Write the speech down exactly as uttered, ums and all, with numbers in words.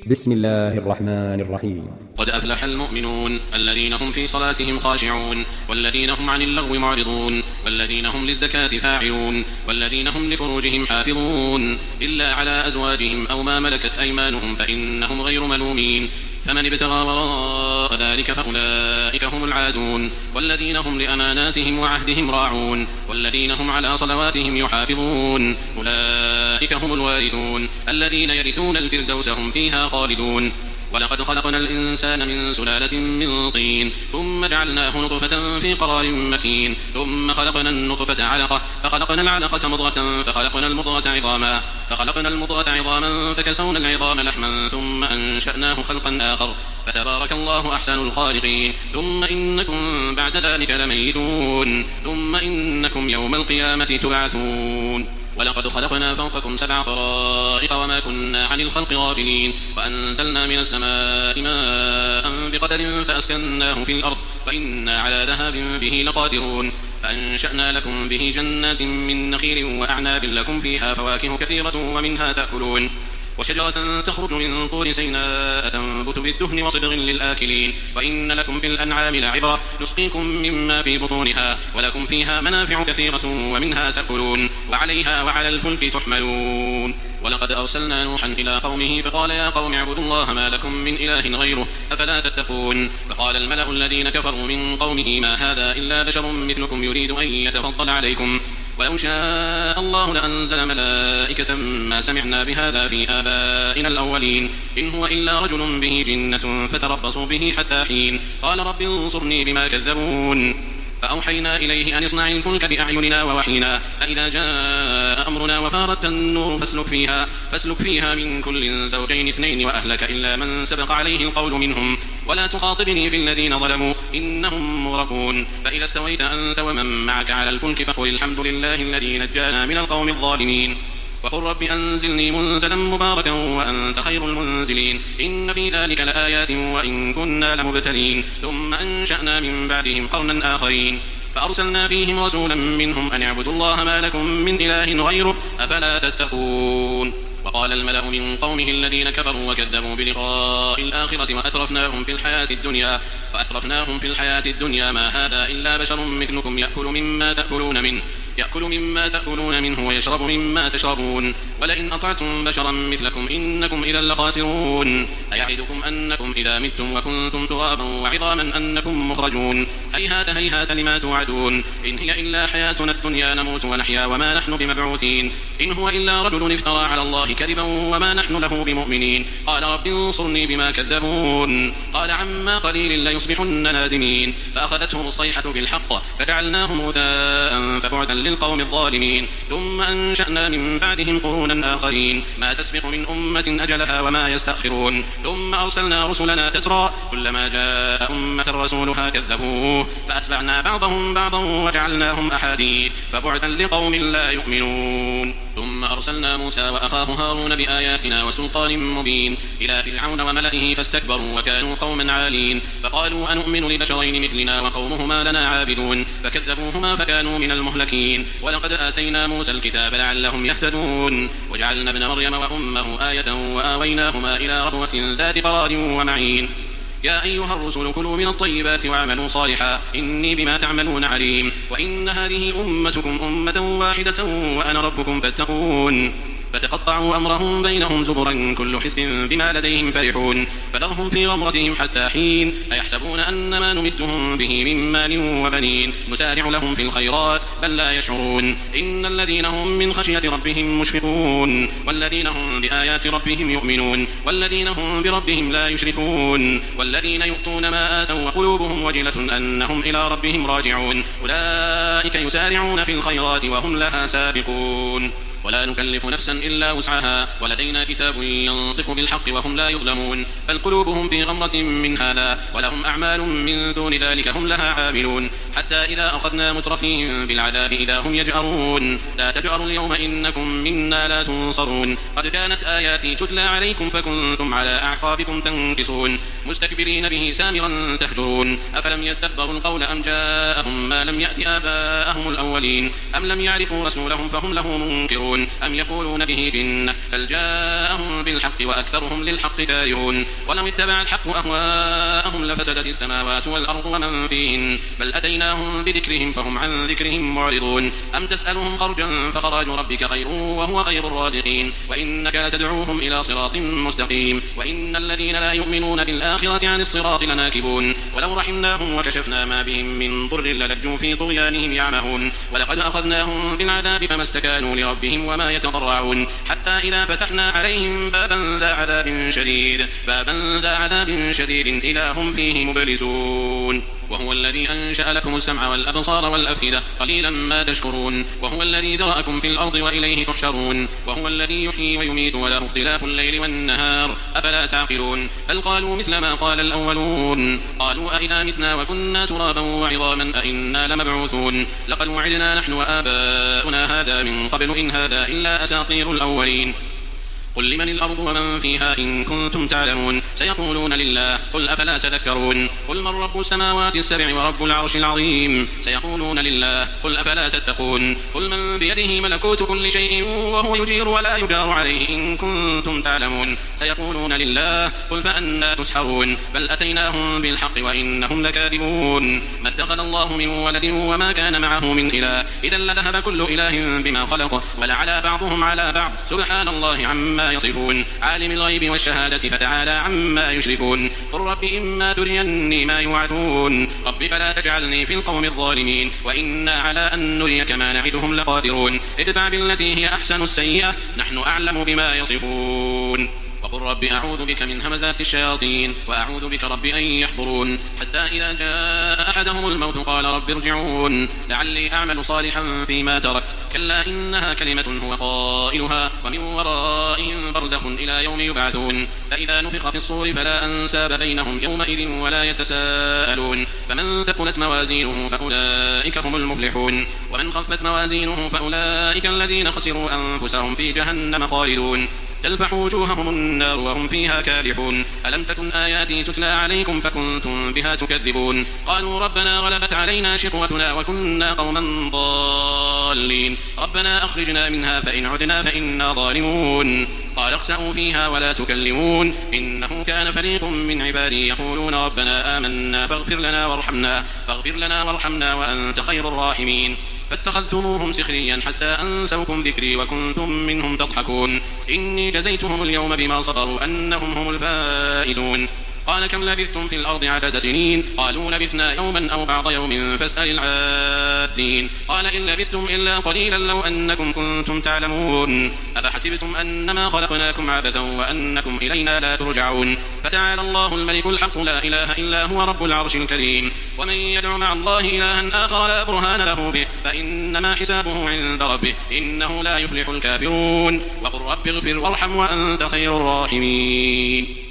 بسم الله الرحمن الرحيم. قد أفلح المؤمنون الذين هم في صلاتهم خاشعون والذين هم عن اللغو معرضون والذين هم للزكاة فاعلون والذين هم لفروجهم حافظون إلا على أزواجهم أو ما ملكت أيمانهم فإنهم غير ملومين، فمن ابتغى وراء ذلك فأولئك هم العادون، والذين هم لأماناتهم وعهدهم راعون والذين هم على صلواتهم يحافظون أولئك هم الوارثون الذين يرثون الفردوس هم فيها خالدون. ولقد خلقنا الإنسان من سلالة من طين ثم جعلناه نطفة في قرار مكين ثم خلقنا النطفة علقة فخلقنا العلقة مضغة فخلقنا المضغة عظاما فخلقنا المضغة عظاما فكسونا العظام لحما ثم أنشأناه خلقا آخر فتبارك الله أحسن الخالقين. ثم إنكم بعد ذلك لميتون ثم إنكم يوم القيامة تبعثون. ولقد خلقنا فوقكم سبع طرائق وما كنا عن الخلق غافلين، وأنزلنا من السماء ماء بقدر فأسكناه في الأرض وإنا على ذهاب به لقادرون، فأنشأنا لكم به جنات من نخيل وأعناب لكم فيها فواكه كثيرة ومنها تأكلون، وشجرة تخرج من طور سيناء تنبت بالدهن وصبغ للآكلين، وإن لكم في الأنعام لعبرة نسقيكم مما في بطونها ولكم فيها منافع كثيرة ومنها تأكلون وعليها وعلى الفلك تحملون. ولقد أرسلنا نوحا إلى قومه فقال يا قوم اعبدوا الله ما لكم من إله غيره أفلا تتقون. فقال الملأ الذين كفروا من قومه ما هذا إلا بشر مثلكم يريد أن يتفضل عليكم ولو شاء الله لأنزل ملائكة ما سمعنا بهذا في آبائنا الأولين إن هو إلا رجل به جنة فتربصوا به حتى حين. قال رب انصرني بما كذبون. فأوحينا إليه أن اصنع الفلك بأعيننا ووحينا فإذا جاء أمرنا وفارت النور فاسلك فيها, فاسلك فيها من كل زوجين اثنين وأهلك إلا من سبق عليه القول منهم ولا تخاطبني في الذين ظلموا إنهم مغرقون. فإذا استويت أنت ومن معك على الفلك فقل الحمد لله الذي نجانا من القوم الظالمين وقل رب أنزلني منزلا مباركا وأنت خير المنزلين إن في ذلك لآيات وإن كنا لمبتلين. ثم أنشأنا من بعدهم قرنا آخرين فأرسلنا فيهم رسولا منهم أن اعبدوا الله ما لكم من إله غيره أفلا تتقون. وقال الملأ من قومه الذين كفروا وكذبوا بلقاء الآخرة وأترفناهم في الحياة الدنيا وأترفناهم في الحياة الدنيا ما هذا إلا بشر مثلكم يأكل مما تأكلون منه يأكل مما تأكلون منه ويشرب مما تشربون ولئن أطعتم بشرا مثلكم إنكم إذا لخاسرون. أيعدكم أنكم إذا متم وكنتم ترابا وعظاما أنكم مخرجون هيهات هيهات لما توعدون إن هي إلا حياتنا الدنيا نموت ونحيا وما نحن بمبعوثين إن هو إلا رجل افترى على الله كذبا وما نحن له بمؤمنين. قال رب انصرني بما كذبون. قال عما قليل ليصبحن نادمين فأخذتهم الصيحة بالحق فجعلناهم غثاء فبعدا للقوم الظالمين. ثم أنشأنا من بعدهم قرونا آخرين ما تسبق من أمة أجلها وما يستأخرون. ثم أرسلنا رسلنا تترى كلما جاء أمة رسولها كذبوه فأتبعنا بعضهم بعضا وجعلناهم أحاديث فبعدا لقوم لا يؤمنون. ثم أرسلنا موسى وأخاه هارون بآياتنا وسلطان مبين إلى فرعون وملئه فاستكبروا وكانوا قوما عالين فقالوا أنؤمن لبشرين مثلنا وقومهما لنا عابدون فكذبوهما فكانوا من المهلكين. ولقد آتينا موسى الكتاب لعلهم يهتدون وجعلنا ابن مريم وأمه آية وآويناهما إلى ربوة ذات قرار ومعين. يا أيها الرسل كلوا من الطيبات واعملوا صالحا إني بما تعملون عليم وإن هذه أمتكم أمة واحدة وأنا ربكم فاتقون. فتقطعوا أمرهم بينهم زبرا كل حزب بما لديهم فرحون فذرهم في غمرتهم حتى حين. أيحسبون أن ما نمدهم به من مال وبنين نسارع لهم في الخيرات بل لا يشعرون إن الذين هم من خشية ربهم مشفقون والذين هم بآيات ربهم يؤمنون والذين هم بربهم لا يشركون والذين يؤتون ما آتوا وقلوبهم وجلة أنهم إلى ربهم راجعون أولئك يسارعون في الخيرات وهم لها سابقون. ولا نكلف نفسا إلا وسعها ولدينا كتاب ينطق بالحق وهم لا يظلمون بل قلوبهم في غمرة من هذا ولهم أعمال من دون ذلك هم لها عاملون حتى إذا أخذنا مترفيهم بالعذاب إذا هم يجأرون لا تجأروا اليوم إنكم منا لا تنصرون قد كانت آياتي تتلى عليكم فكنتم على أعقابكم تنكصون مستكبرين به سامرا تهجرون أفلم يدبروا القول أم جاءهم ما لم يأت آباءهم الأولين أم لم يعرفوا رسولهم فهم له منكرون أم يقولون به جنة بل جاءهم بالحق وأكثرهم للحق كارهون ولو اتبع الحق أهواءهم لفسدت السماوات والأرض ومن فيهن بل أتيناهم بذكرهم فهم عن ذكرهم معرضون أم تسألهم خرجا فخراج ربك خير وهو خير الرازقين وإنك لتدعوهم إلى صراط مستقيم وإن الذين لا يؤمنون بالآخرة عن الصراط لناكبون ولو رحمناهم وكشفنا ما بهم من ضر للجوا في طغيانهم يعمهون ولقد أخذناهم بالعذاب فما استكانوا لربهم وما يتضرعون حتى إذا فتحنا عليهم بابا ذا عذاب شديد بابا ذا عذاب شديد إذا هم فيه مبلسون وهو الذي أنشأ لكم السمع والأبصار والأفئدة قليلا ما تشكرون وهو الذي ذرأكم في الأرض وإليه تحشرون وهو الذي يحيي ويميت وله اختلاف الليل والنهار أفلا تعقلون بل قالوا مثل ما قال الأولون قالوا أئذا متنا وكنا ترابا وعظاما أئنا لمبعوثون لقد وعدنا نحن وآباؤنا هذا من قبل إن هذا إلا أساطير الأولين قل لمن الأرض ومن فيها إن كنتم تعلمون سيقولون لله قل أفلا تذكرون قل من رب السماوات السبع ورب العرش العظيم سيقولون لله قل أفلا تتقون قل من بيده ملكوت كل شيء وهو يجير ولا يجار عليه إن كنتم تعلمون سيقولون لله قل فأنا تسحرون بل أتيناهم بالحق وإنهم لكاذبون ما اتخذ الله من ولد وما كان معه من إله إذا لذهب كل إله بما خلق ولعلى بعضهم على بعض سبحان الله عما يصفون عالم الغيب والشهادة فتعالى عما يشركون قل رب إما تريني ما يوعدون رب فلا تجعلني في القوم الظالمين وإنا على أن نريك ما نعدهم لقادرون ادفع بالتي هي أحسن السيئة نحن أعلم بما يصفون وقل رب أعوذ بك من همزات الشياطين وأعوذ بك رب أن يحضرون حتى إذا جاء أحدهم الموت قال رب ارجعون لعلي أعمل صالحا فيما تركت كلا إنها كلمة هو قائلها ومن ورائهم برزخ إلى يوم يبعثون فإذا نفخ في الصور فلا أنساب بينهم يومئذ ولا يتساءلون فمن ثقلت موازينه فأولئك هم المفلحون ومن خفت موازينه فأولئك الذين خسروا أنفسهم في جهنم خالدون تلفح وجوههم النار وهم فيها كالحون ألم تكن آياتي تتلى عليكم فكنتم بها تكذبون قالوا ربنا غلبت علينا شقوتنا وكنا قوما ضالين ربنا أخرجنا منها فإن عدنا فإنا ظالمون قال اخسئوا فيها ولا تكلمون إنه كان فريق من عبادي يقولون ربنا آمنا فاغفر لنا وارحمنا فاغفر لنا وارحمنا وأنت خير الراحمين فاتخذتموهم سخريا حتى أنسوكم ذكري وكنتم منهم تضحكون إني جزيتهم اليوم بما صبروا أنهم هم الفائزون قال كم لبثتم في الأرض عدد سنين قالوا لبثنا يوما أو بعض يوم فاسأل العادين قال إن لبثتم إلا قليلا لو أنكم كنتم تعلمون أفحسبتم أنما خلقناكم عبثا وأنكم إلينا لا ترجعون فتعالى الله الملك الحق لا إله إلا هو رب العرش الكريم ومن يدع مع الله إلها آخر لا برهان له به فإنما حسابه عند ربه إنه لا يفلح الكافرون وقل رب اغفر وارحم وأنت خير الراحمين